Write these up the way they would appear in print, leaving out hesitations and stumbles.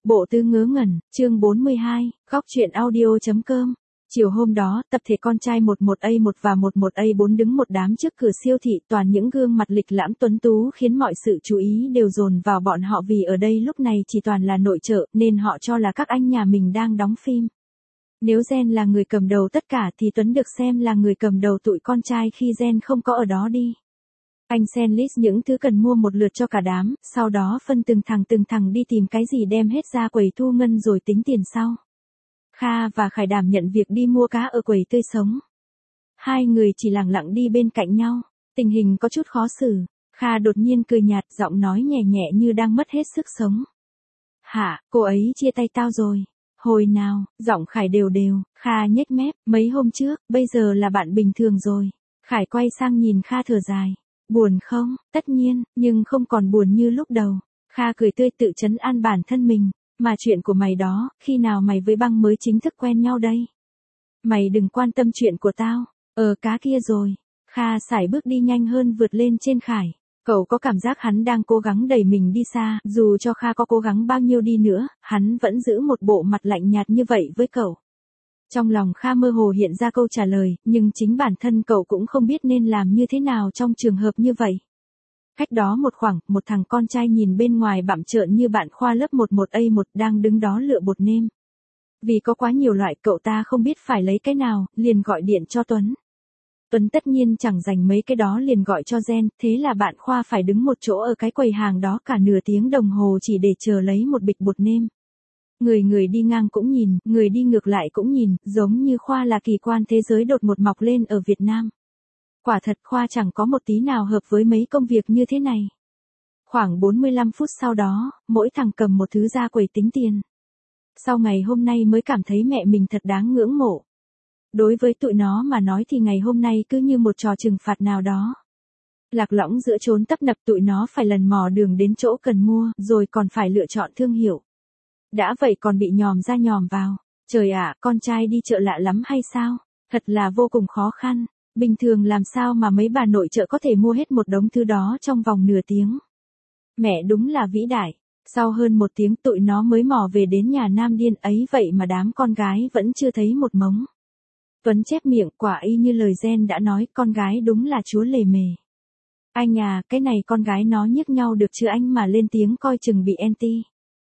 Bộ Tứ Ngớ Ngẩn, chương 42, góc truyện audio.com. Chiều hôm đó, tập thể con trai 11A1 và 11A4 đứng một đám trước cửa siêu thị, toàn những gương mặt lịch lãm tuấn tú khiến mọi sự chú ý đều dồn vào bọn họ vì ở đây lúc này chỉ toàn là nội trợ, nên họ cho là các anh nhà mình đang đóng phim. Nếu Gen là người cầm đầu tất cả thì Tuấn được xem là người cầm đầu tụi con trai khi Gen không có ở đó đi. Anh xem list những thứ cần mua một lượt cho cả đám, sau đó phân từng thằng đi tìm cái gì đem hết ra quầy thu ngân rồi tính tiền sau. Kha và Khải đảm nhận việc đi mua cá ở quầy tươi sống. Hai người chỉ lặng lặng đi bên cạnh nhau, tình hình có chút khó xử. Kha đột nhiên cười nhạt, giọng nói nhẹ nhẹ như đang mất hết sức sống. Hả, cô ấy chia tay tao rồi. Hồi nào, giọng Khải đều đều, Kha nhếch mép, mấy hôm trước, bây giờ là bạn bình thường rồi. Khải quay sang nhìn Kha thở dài. Buồn không? Tất nhiên, nhưng không còn buồn như lúc đầu. Kha cười tươi tự trấn an bản thân mình. Mà chuyện của mày đó, khi nào mày với Băng mới chính thức quen nhau đây? Mày đừng quan tâm chuyện của tao. Cá kia rồi. Kha sải bước đi nhanh hơn vượt lên trên Khải. Cậu có cảm giác hắn đang cố gắng đẩy mình đi xa, dù cho Kha có cố gắng bao nhiêu đi nữa, hắn vẫn giữ một bộ mặt lạnh nhạt như vậy với cậu. Trong lòng Kha mơ hồ hiện ra câu trả lời, nhưng chính bản thân cậu cũng không biết nên làm như thế nào trong trường hợp như vậy. Cách đó một khoảng, một thằng con trai nhìn bên ngoài bặm trợn như bạn khoa lớp 11A1 đang đứng đó lựa bột nêm. Vì có quá nhiều loại cậu ta không biết phải lấy cái nào, liền gọi điện cho Tuấn. Tuấn tất nhiên chẳng dành mấy cái đó liền gọi cho Gen, thế là bạn khoa phải đứng một chỗ ở cái quầy hàng đó cả nửa tiếng đồng hồ chỉ để chờ lấy một bịch bột nêm. Người đi ngang cũng nhìn, người đi ngược lại cũng nhìn, giống như Khoa là kỳ quan thế giới đột ngột mọc lên ở Việt Nam. Quả thật Khoa chẳng có một tí nào hợp với mấy công việc như thế này. Khoảng 45 phút sau đó, mỗi thằng cầm một thứ ra quầy tính tiền. Sau ngày hôm nay mới cảm thấy mẹ mình thật đáng ngưỡng mộ. Đối với tụi nó mà nói thì ngày hôm nay cứ như một trò trừng phạt nào đó. Lạc lõng giữa chốn tấp nập tụi nó phải lần mò đường đến chỗ cần mua, rồi còn phải lựa chọn thương hiệu. Đã vậy còn bị nhòm ra nhòm vào. Trời ạ, con trai đi chợ lạ lắm hay sao? Thật là vô cùng khó khăn. Bình thường làm sao mà mấy bà nội trợ có thể mua hết một đống thứ đó trong vòng nửa tiếng. Mẹ đúng là vĩ đại. Sau hơn một tiếng tụi nó mới mò về đến nhà Nam Điên ấy vậy mà đám con gái vẫn chưa thấy một mống. Tuấn chép miệng, quả y như lời Gen đã nói, con gái đúng là chúa lề mề. Anh à, cái này con gái nó nhức nhau được chứ anh mà lên tiếng coi chừng bị anti.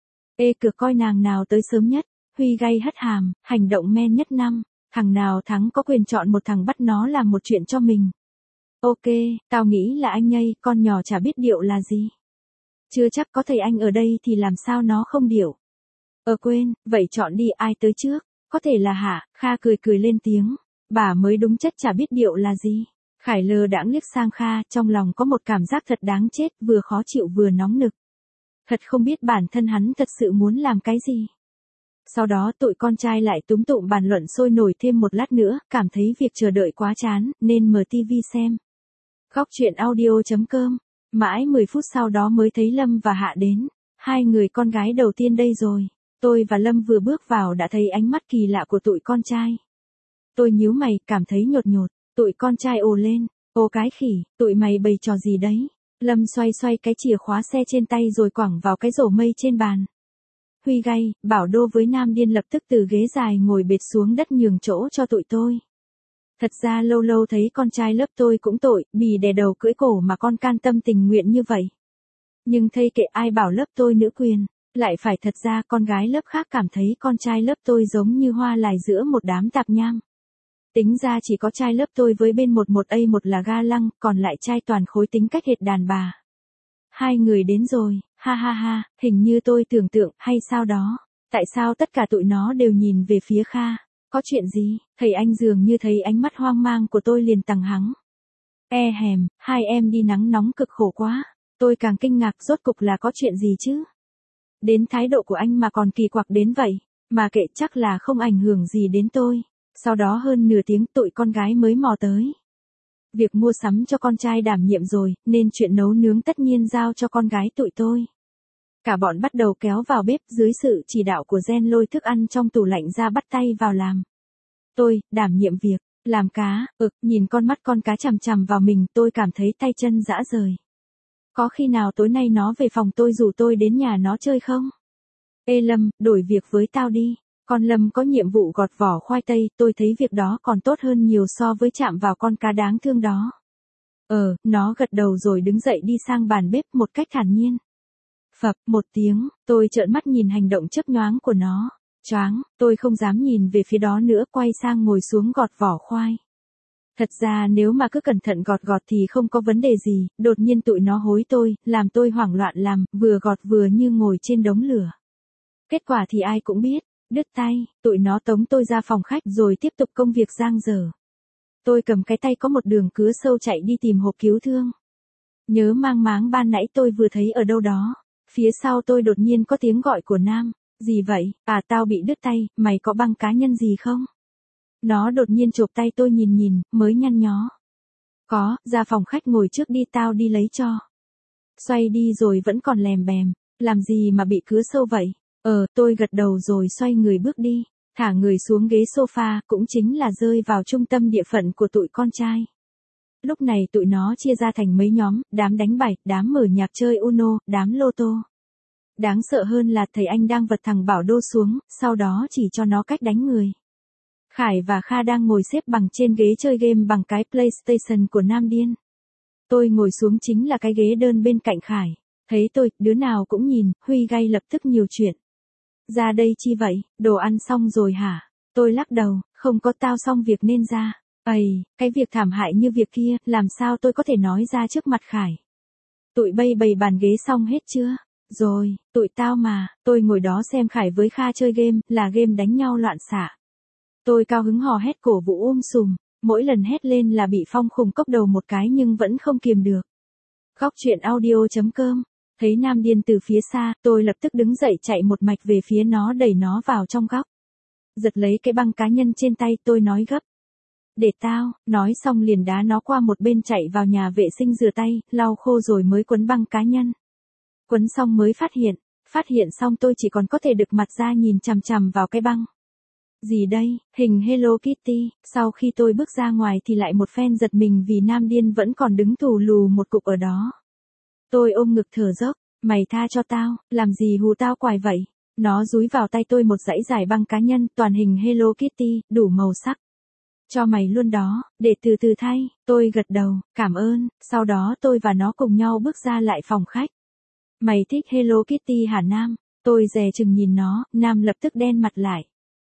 Ê cực coi nàng nào tới sớm nhất, Huy gay hất hàm, hành động men nhất năm, thằng nào thắng có quyền chọn một thằng bắt nó làm một chuyện cho mình. Ok, tao nghĩ là anh nhây, con nhỏ chả biết điệu là gì. Chưa chắc có thầy anh ở đây thì làm sao nó không điệu. Quên, vậy chọn đi ai tới trước, có thể là Hạ, Kha cười lên tiếng, bà mới đúng chất chả biết điệu là gì. Khải lơ đãng liếc sang Kha, trong lòng có một cảm giác thật đáng chết, vừa khó chịu vừa nóng nực. Thật không biết bản thân hắn thật sự muốn làm cái gì. Sau đó tụi con trai lại túm tụm bàn luận sôi nổi thêm một lát nữa, cảm thấy việc chờ đợi quá chán, nên mở tivi xem. Góc truyện audio.com. Mãi 10 phút sau đó mới thấy Lâm và Hạ đến. Hai người con gái đầu tiên đây rồi. Tôi và Lâm vừa bước vào đã thấy ánh mắt kỳ lạ của tụi con trai. Tôi nhíu mày, cảm thấy nhột nhột. Tụi con trai ồ lên. Ô cái khỉ, tụi mày bày trò gì đấy? Lâm xoay cái chìa khóa xe trên tay rồi quẳng vào cái rổ mây trên bàn. Huy gay, Bảo Đô với Nam Điên lập tức từ ghế dài ngồi bệt xuống đất nhường chỗ cho tụi tôi. Thật ra lâu lâu thấy con trai lớp tôi cũng tội, bì đè đầu cưỡi cổ mà con can tâm tình nguyện như vậy. Nhưng thây kệ ai bảo lớp tôi nữ quyền, lại phải thật ra con gái lớp khác cảm thấy con trai lớp tôi giống như hoa lài giữa một đám tạp nham. Tính ra chỉ có trai lớp tôi với bên 11A1 là ga lăng, còn lại trai toàn khối tính cách hệt đàn bà. Hai người đến rồi, ha, hình như tôi tưởng tượng, hay sao đó. Tại sao tất cả tụi nó đều nhìn về phía Kha? Có chuyện gì? Thầy anh dường như thấy ánh mắt hoang mang của tôi liền tằng hắng. Hèm, hai em đi nắng nóng cực khổ quá. Tôi càng kinh ngạc rốt cục là có chuyện gì chứ? Đến thái độ của anh mà còn kỳ quặc đến vậy, mà kệ chắc là không ảnh hưởng gì đến tôi. Sau đó hơn nửa tiếng tụi con gái mới mò tới. Việc mua sắm cho con trai đảm nhiệm rồi, nên chuyện nấu nướng tất nhiên giao cho con gái tụi tôi. Cả bọn bắt đầu kéo vào bếp dưới sự chỉ đạo của Gen lôi thức ăn trong tủ lạnh ra bắt tay vào làm. Tôi, đảm nhiệm việc, làm cá, nhìn con mắt con cá chằm chằm vào mình tôi cảm thấy tay chân rã rời. Có khi nào tối nay nó về phòng tôi rủ tôi đến nhà nó chơi không? Ê Lâm, đổi việc với tao đi. Con Lâm có nhiệm vụ gọt vỏ khoai tây, tôi thấy việc đó còn tốt hơn nhiều so với chạm vào con cá đáng thương đó. Nó gật đầu rồi đứng dậy đi sang bàn bếp một cách thản nhiên. Phập một tiếng, tôi trợn mắt nhìn hành động chớp nhoáng của nó. Choáng, tôi không dám nhìn về phía đó nữa, quay sang ngồi xuống gọt vỏ khoai. Thật ra nếu mà cứ cẩn thận gọt thì không có vấn đề gì, đột nhiên tụi nó hối tôi, làm tôi hoảng loạn làm, vừa gọt vừa như ngồi trên đống lửa. Kết quả thì ai cũng biết, đứt tay, tụi nó tống tôi ra phòng khách rồi tiếp tục công việc giang dở. Tôi cầm cái tay có một đường cứa sâu chạy đi tìm hộp cứu thương. Nhớ mang máng ban nãy tôi vừa thấy ở đâu đó. Phía sau tôi đột nhiên có tiếng gọi của Nam. Gì vậy? À, tao bị đứt tay, mày có băng cá nhân gì không? Nó đột nhiên chộp tay tôi nhìn, mới nhăn nhó. Có, ra phòng khách ngồi trước đi, tao đi lấy cho. Xoay đi rồi vẫn còn lèm bèm. Làm gì mà bị cứa sâu vậy? Tôi gật đầu rồi xoay người bước đi. Thả người xuống ghế sofa, cũng chính là rơi vào trung tâm địa phận của tụi con trai. Lúc này tụi nó chia ra thành mấy nhóm, đám đánh bài, đám mở nhạc chơi Uno, đám lô tô. Đáng sợ hơn là thầy anh đang vật thằng Bảo Đô xuống, sau đó chỉ cho nó cách đánh người. Khải và Kha đang ngồi xếp bằng trên ghế chơi game bằng cái PlayStation của Nam Điên. Tôi ngồi xuống chính là cái ghế đơn bên cạnh Khải. Thấy tôi, đứa nào cũng nhìn, Huy gay lập tức nhiều chuyện. Ra đây chi vậy, đồ ăn xong rồi hả? Tôi lắc đầu, không có, tao xong việc nên ra. Cái việc thảm hại như việc kia, làm sao tôi có thể nói ra trước mặt Khải? Tụi bay bày bàn ghế xong hết chưa? Rồi, tụi tao mà, tôi ngồi đó xem Khải với Kha chơi game, là game đánh nhau loạn xạ. Tôi cao hứng hò hét cổ vũ sùm, mỗi lần hét lên là bị Phong khùng cốc đầu một cái nhưng vẫn không kiềm được. Góc truyện audio.com. Thấy Nam Điên từ phía xa, tôi lập tức đứng dậy chạy một mạch về phía nó, đẩy nó vào trong góc. Giật lấy cái băng cá nhân trên tay, tôi nói gấp. Để tao, nói xong liền đá nó qua một bên, chạy vào nhà vệ sinh rửa tay, lau khô rồi mới quấn băng cá nhân. Quấn xong mới phát hiện xong tôi chỉ còn có thể đực mặt ra nhìn chằm chằm vào cái băng. Gì đây, hình Hello Kitty, sau khi tôi bước ra ngoài thì lại một phen giật mình vì Nam Điên vẫn còn đứng thù lù một cục ở đó. Tôi ôm ngực thở dốc, mày tha cho tao, làm gì hù tao quài vậy? Nó dúi vào tay tôi một dãy dài băng cá nhân toàn hình Hello Kitty, đủ màu sắc. Cho mày luôn đó, để từ từ thay, tôi gật đầu, cảm ơn, sau đó tôi và nó cùng nhau bước ra lại phòng khách. Mày thích Hello Kitty hả Nam? Tôi dè chừng nhìn nó, Nam lập tức đen mặt lại.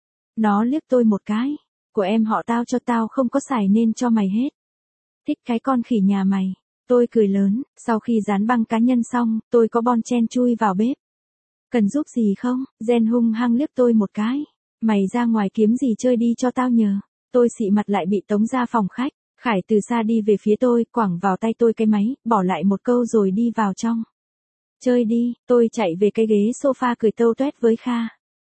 Nó liếc tôi một cái, của em họ tao cho tao không có xài nên cho mày hết. Thích cái con khỉ nhà mày. Tôi cười lớn, sau khi dán băng cá nhân xong, tôi có bon chen chui vào bếp. Cần giúp gì không? Jen hung hăng liếc tôi một cái. Mày ra ngoài kiếm gì chơi đi cho tao nhờ. Tôi xị mặt lại bị tống ra phòng khách. Khải từ xa đi về phía tôi, quẳng vào tay tôi cái máy, bỏ lại một câu rồi đi vào trong. Chơi đi, tôi chạy về cái ghế sofa cười tâu tuét với Kha.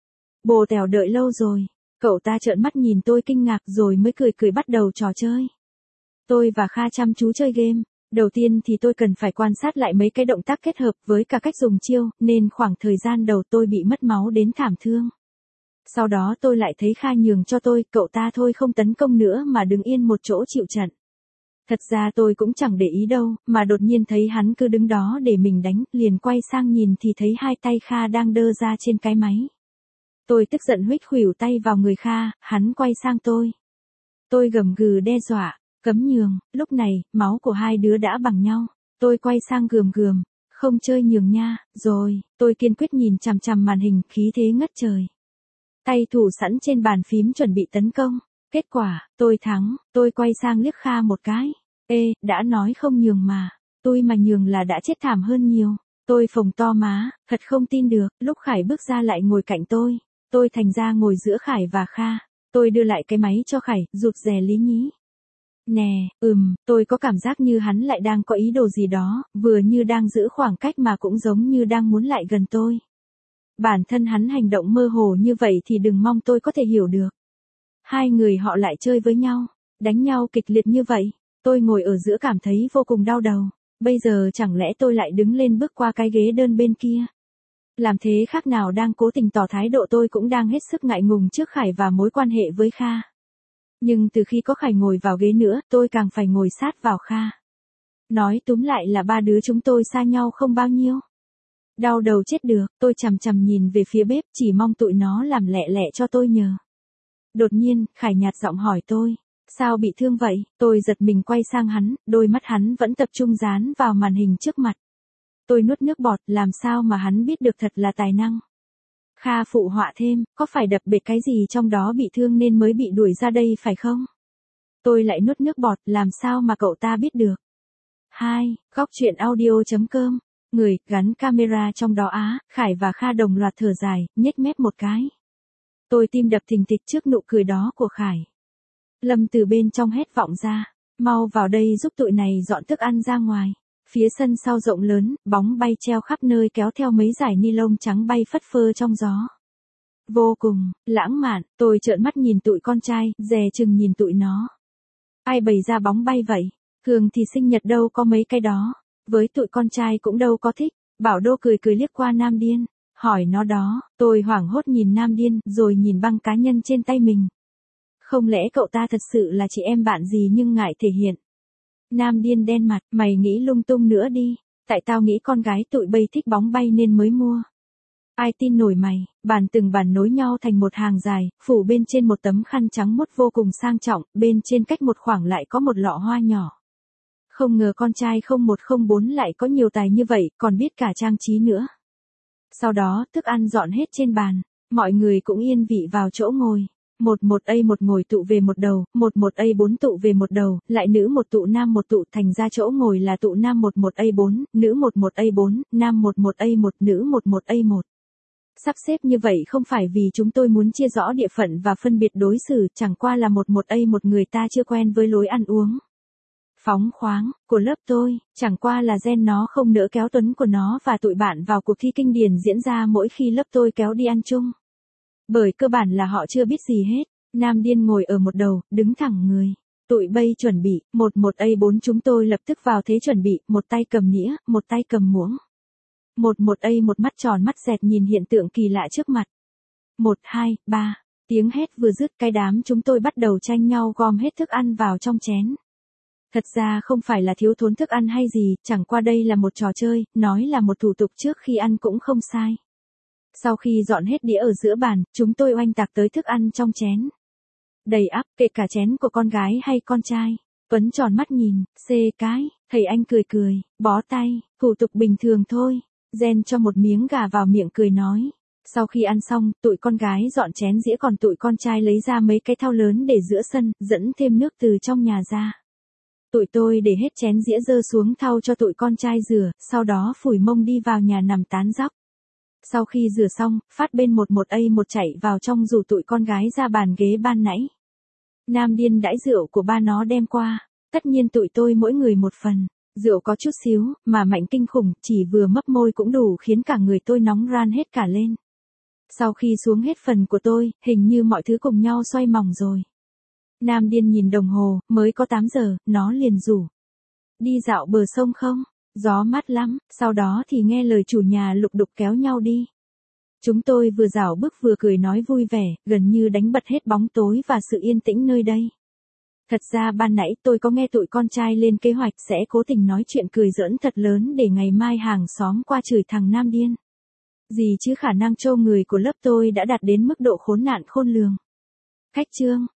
Bồ Tèo đợi lâu rồi. Cậu ta trợn mắt nhìn tôi kinh ngạc rồi mới cười bắt đầu trò chơi. Tôi và Kha chăm chú chơi game. Đầu tiên thì tôi cần phải quan sát lại mấy cái động tác kết hợp với cả cách dùng chiêu, nên khoảng thời gian đầu tôi bị mất máu đến thảm thương. Sau đó tôi lại thấy Kha nhường cho tôi, cậu ta thôi không tấn công nữa mà đứng yên một chỗ chịu trận. Thật ra tôi cũng chẳng để ý đâu, mà đột nhiên thấy hắn cứ đứng đó để mình đánh, liền quay sang nhìn thì thấy hai tay Kha đang đơ ra trên cái máy. Tôi tức giận huých khuỷu tay vào người Kha, hắn quay sang tôi. Tôi gầm gừ đe dọa. Cấm nhường, lúc này, máu của hai đứa đã bằng nhau. Tôi quay sang gườm, không chơi nhường nha, rồi, tôi kiên quyết nhìn chằm chằm màn hình, khí thế ngất trời. Tay thủ sẵn trên bàn phím chuẩn bị tấn công. Kết quả, tôi thắng, tôi quay sang liếc Kha một cái. Đã nói không nhường mà. Tôi mà nhường là đã chết thảm hơn nhiều. Tôi phồng to má, thật không tin được, lúc Khải bước ra lại ngồi cạnh tôi. Tôi thành ra ngồi giữa Khải và Kha. Tôi đưa lại cái máy cho Khải, rụt rè lý nhí. Nè, tôi có cảm giác như hắn lại đang có ý đồ gì đó, vừa như đang giữ khoảng cách mà cũng giống như đang muốn lại gần tôi. Bản thân hắn hành động mơ hồ như vậy thì đừng mong tôi có thể hiểu được. Hai người họ lại chơi với nhau, đánh nhau kịch liệt như vậy, tôi ngồi ở giữa cảm thấy vô cùng đau đầu. Bây giờ chẳng lẽ tôi lại đứng lên bước qua cái ghế đơn bên kia? Làm thế khác nào đang cố tình tỏ thái độ tôi cũng đang hết sức ngại ngùng trước Khải và mối quan hệ với Kha. Nhưng từ khi có Khải ngồi vào ghế nữa, tôi càng phải ngồi sát vào Kha. Nói túm lại là ba đứa chúng tôi xa nhau không bao nhiêu. Đau đầu chết được, tôi chằm chằm nhìn về phía bếp chỉ mong tụi nó làm lẹ lẹ cho tôi nhờ. Đột nhiên, Khải nhạt giọng hỏi tôi. Sao bị thương vậy? Tôi giật mình quay sang hắn, đôi mắt hắn vẫn tập trung dán vào màn hình trước mặt. Tôi nuốt nước bọt, làm sao mà hắn biết được thật là tài năng. Kha phụ họa thêm, có phải đập bể cái gì trong đó bị thương nên mới bị đuổi ra đây phải không? Tôi lại nuốt nước bọt, làm sao mà cậu ta biết được? 2. Góc truyện audio.com. Người, gắn camera trong đó á, Khải và Kha đồng loạt thở dài, nhếch mép một cái. Tôi tim đập thình thịch trước nụ cười đó của Khải. Lâm từ bên trong hét vọng ra. Mau vào đây giúp tụi này dọn thức ăn ra ngoài. Phía sân sau rộng lớn, bóng bay treo khắp nơi kéo theo mấy dải ni lông trắng bay phất phơ trong gió. Vô cùng, lãng mạn, tôi trợn mắt nhìn tụi con trai, dè chừng nhìn tụi nó. Ai bày ra bóng bay vậy? Thường thì sinh nhật đâu có mấy cái đó. Với tụi con trai cũng đâu có thích. Bảo Đô cười cười liếc qua Nam Điên. Hỏi nó đó, tôi hoảng hốt nhìn Nam Điên, rồi nhìn băng cá nhân trên tay mình. Không lẽ cậu ta thật sự là chị em bạn gì nhưng ngại thể hiện. Nam Điên đen mặt, mày nghĩ lung tung nữa đi. Tại tao nghĩ con gái tụi bay thích bóng bay nên mới mua. Ai tin nổi mày, bàn từng bàn nối nhau thành một hàng dài, phủ bên trên một tấm khăn trắng muốt vô cùng sang trọng, bên trên cách một khoảng lại có một lọ hoa nhỏ. Không ngờ con trai 0104 lại có nhiều tài như vậy, còn biết cả trang trí nữa. Sau đó, thức ăn dọn hết trên bàn, mọi người cũng yên vị vào chỗ ngồi. 11A1 ngồi tụ về một đầu, 11A4 tụ về một đầu, lại nữ một tụ nam một tụ, thành ra chỗ ngồi là tụ nam 11A4, nữ 11A4, nam 11A1, nữ 11A1. Sắp xếp như vậy không phải vì chúng tôi muốn chia rõ địa phận và phân biệt đối xử, chẳng qua là 11A1 người ta chưa quen với lối ăn uống phóng khoáng của lớp tôi, chẳng qua là gen nó không nỡ kéo Tuấn của nó và tụi bạn vào cuộc thi kinh điển diễn ra mỗi khi lớp tôi kéo đi ăn chung. Bởi cơ bản là họ chưa biết gì hết. Nam Điên ngồi ở một đầu, đứng thẳng người. Tụi bay chuẩn bị, 11A4 chúng tôi lập tức vào thế chuẩn bị, một tay cầm nĩa, một tay cầm muỗng. 11A1 mắt tròn mắt dẹt nhìn hiện tượng kỳ lạ trước mặt. 1, 2, 3, tiếng hét vừa dứt cái đám chúng tôi bắt đầu tranh nhau gom hết thức ăn vào trong chén. Thật ra không phải là thiếu thốn thức ăn hay gì, chẳng qua đây là một trò chơi, nói là một thủ tục trước khi ăn cũng không sai. Sau khi dọn hết đĩa ở giữa bàn, chúng tôi oanh tạc tới thức ăn trong chén. Đầy ắp, kể cả chén của con gái hay con trai. Tuấn tròn mắt nhìn, xê cái, thầy anh cười cười, bó tay, thủ tục bình thường thôi. Gen cho một miếng gà vào miệng cười nói. Sau khi ăn xong, tụi con gái dọn chén dĩa còn tụi con trai lấy ra mấy cái thau lớn để giữa sân, dẫn thêm nước từ trong nhà ra. Tụi tôi để hết chén dĩa dơ xuống thau cho tụi con trai rửa, sau đó phủi mông đi vào nhà nằm tán dóc. Sau khi rửa xong, Phát bên 11A1 chạy vào trong rủ tụi con gái ra bàn ghế ban nãy. Nam Điên đãi rượu của ba nó đem qua, tất nhiên tụi tôi mỗi người một phần. Rượu có chút xíu, mà mạnh kinh khủng, chỉ vừa mấp môi cũng đủ khiến cả người tôi nóng ran hết cả lên. Sau khi xuống hết phần của tôi, hình như mọi thứ cùng nhau xoay mỏng rồi. Nam Điên nhìn đồng hồ, mới có 8 giờ, nó liền rủ. Đi dạo bờ sông không? Gió mát lắm, sau đó thì nghe lời chủ nhà lục đục kéo nhau đi. Chúng tôi vừa dạo bước vừa cười nói vui vẻ, gần như đánh bật hết bóng tối và sự yên tĩnh nơi đây. Thật ra ban nãy tôi có nghe tụi con trai lên kế hoạch sẽ cố tình nói chuyện cười giỡn thật lớn để ngày mai hàng xóm qua chửi thằng Nam Điên. Gì chứ khả năng trâu người của lớp tôi đã đạt đến mức độ khốn nạn khôn lường. Khách chương.